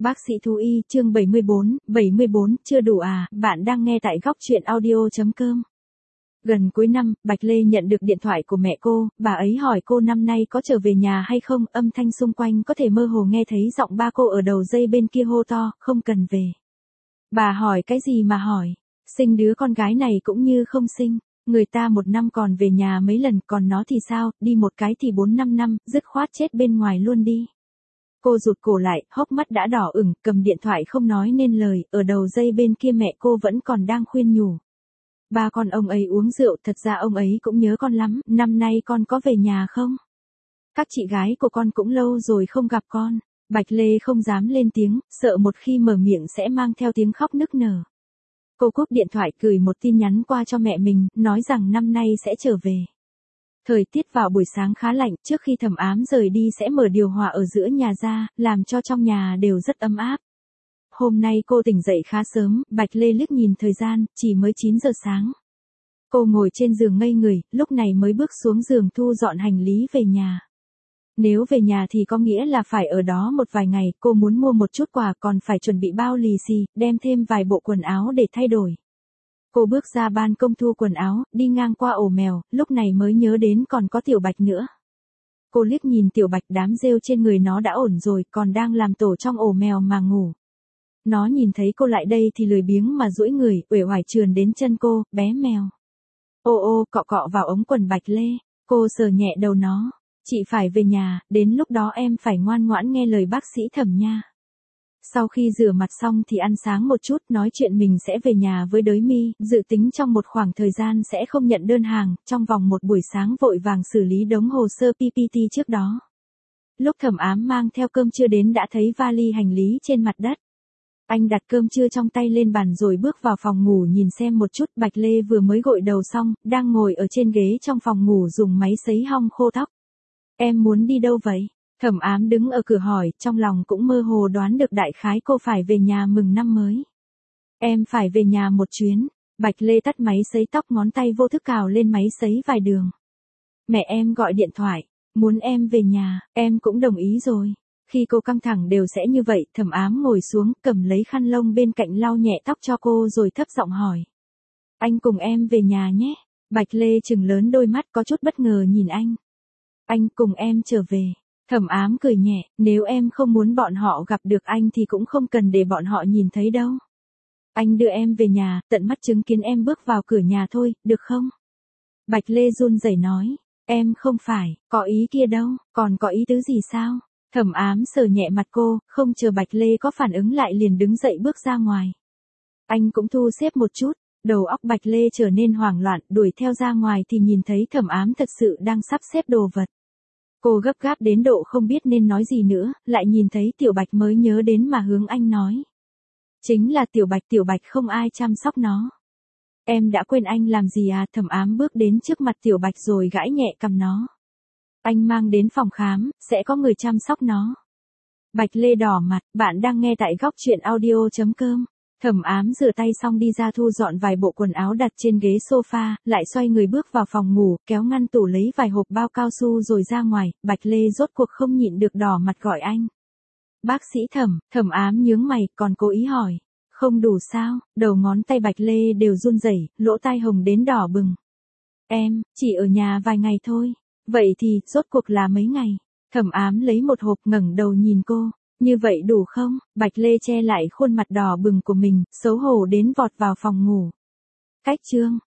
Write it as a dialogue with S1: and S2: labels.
S1: Bác sĩ thú y, chương 74, chưa đủ à, bạn đang nghe tại góc truyện audio.com. Gần cuối năm, Bạch Lê nhận được điện thoại của mẹ cô, bà ấy hỏi cô năm nay có trở về nhà hay không, âm thanh xung quanh có thể mơ hồ nghe thấy giọng ba cô ở đầu dây bên kia hô to, không cần về. Bà hỏi cái gì mà hỏi, sinh đứa con gái này cũng như không sinh, người ta một năm còn về nhà mấy lần, còn nó thì sao, đi một cái thì 4-5 năm, dứt khoát chết bên ngoài luôn đi. Cô rụt cổ lại, hốc mắt đã đỏ ửng, cầm điện thoại không nói nên lời, ở đầu dây bên kia mẹ cô vẫn còn đang khuyên nhủ. Ba con ông ấy uống rượu, thật ra ông ấy cũng nhớ con lắm, năm nay con có về nhà không? Các chị gái của con cũng lâu rồi không gặp con. Bạch Lê không dám lên tiếng, sợ một khi mở miệng sẽ mang theo tiếng khóc nức nở. Cô cúp điện thoại gửi một tin nhắn qua cho mẹ mình, nói rằng năm nay sẽ trở về. Thời tiết vào buổi sáng khá lạnh, trước khi Thẩm Ám rời đi sẽ mở điều hòa ở giữa nhà ra, làm cho trong nhà đều rất ấm áp. Hôm nay cô tỉnh dậy khá sớm, Bạch Lê liếc nhìn thời gian, chỉ mới 9 giờ sáng. Cô ngồi trên giường ngây người, lúc này mới bước xuống giường thu dọn hành lý về nhà. Nếu về nhà thì có nghĩa là phải ở đó một vài ngày, cô muốn mua một chút quà, còn phải chuẩn bị bao lì xì, đem thêm vài bộ quần áo để thay đổi. Cô bước ra ban công thu quần áo, đi ngang qua ổ mèo, lúc này mới nhớ đến còn có Tiểu Bạch nữa. Cô liếc nhìn Tiểu Bạch, đám rêu trên người nó đã ổn rồi, còn đang làm tổ trong ổ mèo mà ngủ. Nó nhìn thấy cô lại đây thì lười biếng mà duỗi người, uể oải trườn đến chân cô, bé mèo. Ô ô, cọ cọ vào ống quần Bạch Lê, cô sờ nhẹ đầu nó. Chị phải về nhà, đến lúc đó em phải ngoan ngoãn nghe lời bác sĩ Thẩm nha. Sau khi rửa mặt xong thì ăn sáng một chút, nói chuyện mình sẽ về nhà với Đới Mi, dự tính trong một khoảng thời gian sẽ không nhận đơn hàng, trong vòng một buổi sáng vội vàng xử lý đống hồ sơ PPT trước đó. Lúc Thẩm Ám mang theo cơm trưa đến đã thấy vali hành lý trên mặt đất. Anh đặt cơm trưa trong tay lên bàn rồi bước vào phòng ngủ nhìn xem một chút. Bạch Lê vừa mới gội đầu xong, đang ngồi ở trên ghế trong phòng ngủ dùng máy sấy hong khô tóc. Em muốn đi đâu vậy? Thẩm Ám đứng ở cửa hỏi, trong lòng cũng mơ hồ đoán được đại khái cô phải về nhà mừng năm mới. Em phải về nhà một chuyến. Bạch Lê tắt máy sấy tóc, ngón tay vô thức cào lên máy sấy vài đường. Mẹ em gọi điện thoại, muốn em về nhà, em cũng đồng ý rồi. Khi cô căng thẳng đều sẽ như vậy, Thẩm Ám ngồi xuống, cầm lấy khăn lông bên cạnh lau nhẹ tóc cho cô rồi thấp giọng hỏi. Anh cùng em về nhà nhé. Bạch Lê trừng lớn đôi mắt có chút bất ngờ nhìn anh. Anh cùng em trở về. Thẩm Ám cười nhẹ, nếu em không muốn bọn họ gặp được anh thì cũng không cần để bọn họ nhìn thấy đâu. Anh đưa em về nhà, tận mắt chứng kiến em bước vào cửa nhà thôi, được không? Bạch Lê run rẩy nói, em không phải, có ý kia đâu, còn có ý tứ gì sao? Thẩm Ám sờ nhẹ mặt cô, không chờ Bạch Lê có phản ứng lại liền đứng dậy bước ra ngoài. Anh cũng thu xếp một chút, đầu óc Bạch Lê trở nên hoảng loạn, đuổi theo ra ngoài thì nhìn thấy Thẩm Ám thật sự đang sắp xếp đồ vật. Cô gấp gáp đến độ không biết nên nói gì nữa, lại nhìn thấy Tiểu Bạch mới nhớ đến mà hướng anh nói. Chính là Tiểu Bạch không ai chăm sóc nó. Em đã quên anh làm gì à? Thẩm Ám bước đến trước mặt Tiểu Bạch rồi gãi nhẹ cằm nó. Anh mang đến phòng khám, sẽ có người chăm sóc nó. Bạch Lê đỏ mặt, bạn đang nghe tại góc truyện audio.com. Thẩm Ám rửa tay xong đi ra thu dọn vài bộ quần áo đặt trên ghế sofa, lại xoay người bước vào phòng ngủ, kéo ngăn tủ lấy vài hộp bao cao su rồi ra ngoài. Bạch Lê rốt cuộc không nhịn được đỏ mặt gọi anh. Bác sĩ Thẩm. Thẩm Ám nhướng mày, còn cố ý hỏi. Không đủ sao? Đầu ngón tay Bạch Lê đều run rẩy, lỗ tai hồng đến đỏ bừng. Em, chỉ ở nhà vài ngày thôi. Vậy thì, rốt cuộc là mấy ngày? Thẩm Ám lấy một hộp ngẩng đầu nhìn cô. Như vậy đủ không? Bạch Lê che lại khuôn mặt đỏ bừng của mình, xấu hổ đến vọt vào phòng ngủ. Cách chương.